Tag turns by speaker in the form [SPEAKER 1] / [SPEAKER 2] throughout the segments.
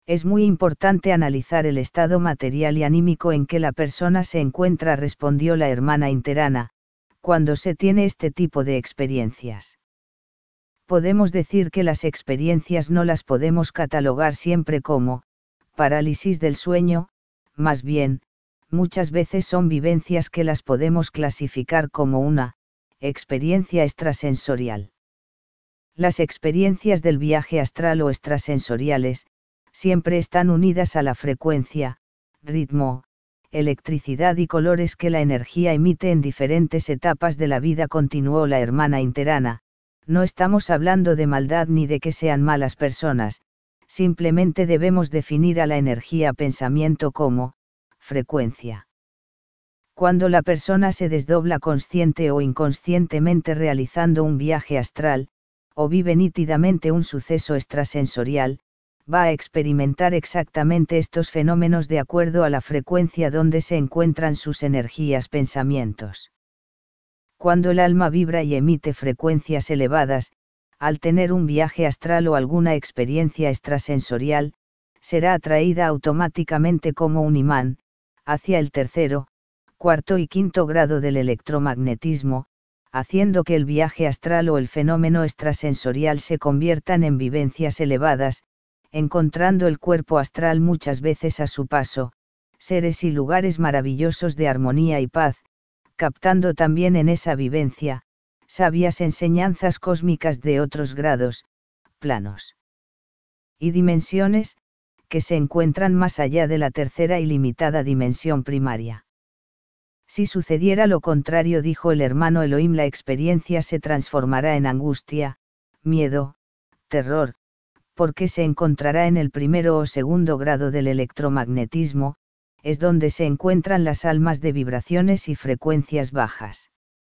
[SPEAKER 1] Es muy importante analizar el estado material y anímico en que la persona se encuentra, respondió la hermana interana, cuando se tiene este tipo de experiencias. Podemos decir que las experiencias no las podemos catalogar siempre como parálisis del sueño, más bien, muchas veces son vivencias que las podemos clasificar como una experiencia extrasensorial. Las experiencias del viaje astral o extrasensoriales, siempre están unidas a la frecuencia, ritmo, electricidad y colores que la energía emite en diferentes etapas de la vida, continuó la hermana interana. No estamos hablando de maldad ni de que sean malas personas, simplemente debemos definir a la energía pensamiento como frecuencia. Cuando la persona se desdobla consciente o inconscientemente realizando un viaje astral, o vive nítidamente un suceso extrasensorial, va a experimentar exactamente estos fenómenos de acuerdo a la frecuencia donde se encuentran sus energías pensamientos. Cuando el alma vibra y emite frecuencias elevadas, al tener un viaje astral o alguna experiencia extrasensorial, será atraída automáticamente como un imán, hacia el tercero, cuarto y quinto grado del electromagnetismo, haciendo que el viaje astral o el fenómeno extrasensorial se conviertan en vivencias elevadas, encontrando el cuerpo astral muchas veces a su paso, seres y lugares maravillosos de armonía y paz, captando también en esa vivencia, sabias enseñanzas cósmicas de otros grados, planos y dimensiones, que se encuentran más allá de la tercera y limitada dimensión primaria. Si sucediera lo contrario, dijo el hermano Elohim, la experiencia se transformará en angustia, miedo, terror, porque se encontrará en el primero o segundo grado del electromagnetismo, es donde se encuentran las almas de vibraciones y frecuencias bajas.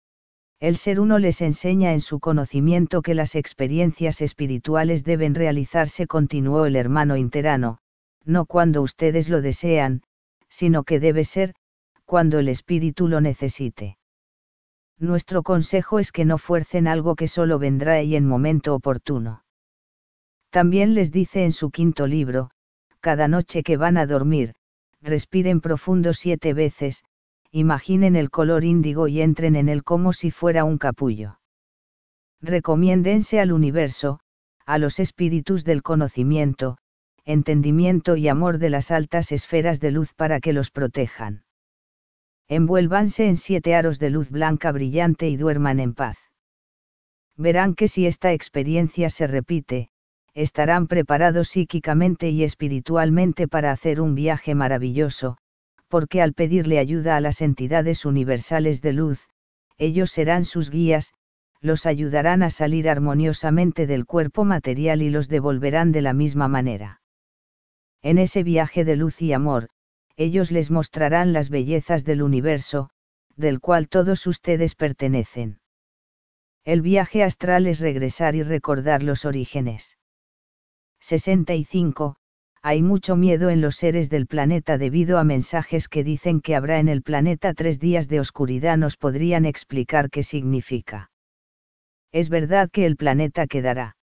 [SPEAKER 1] El Ser Uno les enseña en su conocimiento que las experiencias espirituales deben realizarse, continuó el hermano interano, no cuando ustedes lo desean, sino que debe ser, cuando el espíritu lo necesite. Nuestro consejo es que no fuercen algo que solo vendrá y en momento oportuno. También les dice en su quinto libro, cada noche que van a dormir, respiren profundo 7 veces, imaginen el color índigo y entren en él como si fuera un capullo. Recomiéndense al universo, a los espíritus del conocimiento, entendimiento y amor de las altas esferas de luz para que los protejan. Envuélvanse en 7 aros de luz blanca brillante y duerman en paz. Verán que si esta experiencia se repite, estarán preparados psíquicamente y espiritualmente para hacer un viaje maravilloso, porque al pedirle ayuda a las entidades universales de luz, ellos serán sus guías, los ayudarán a salir armoniosamente del cuerpo material y los devolverán de la misma manera. En ese viaje de luz y amor, ellos les mostrarán las bellezas del universo, del cual todos ustedes pertenecen. El viaje astral es regresar y recordar los orígenes. 65. Hay mucho miedo en los seres del planeta debido a mensajes que dicen que habrá en el planeta 3 días de oscuridad. ¿Nos podrían explicar qué significa? Es verdad que el planeta quedará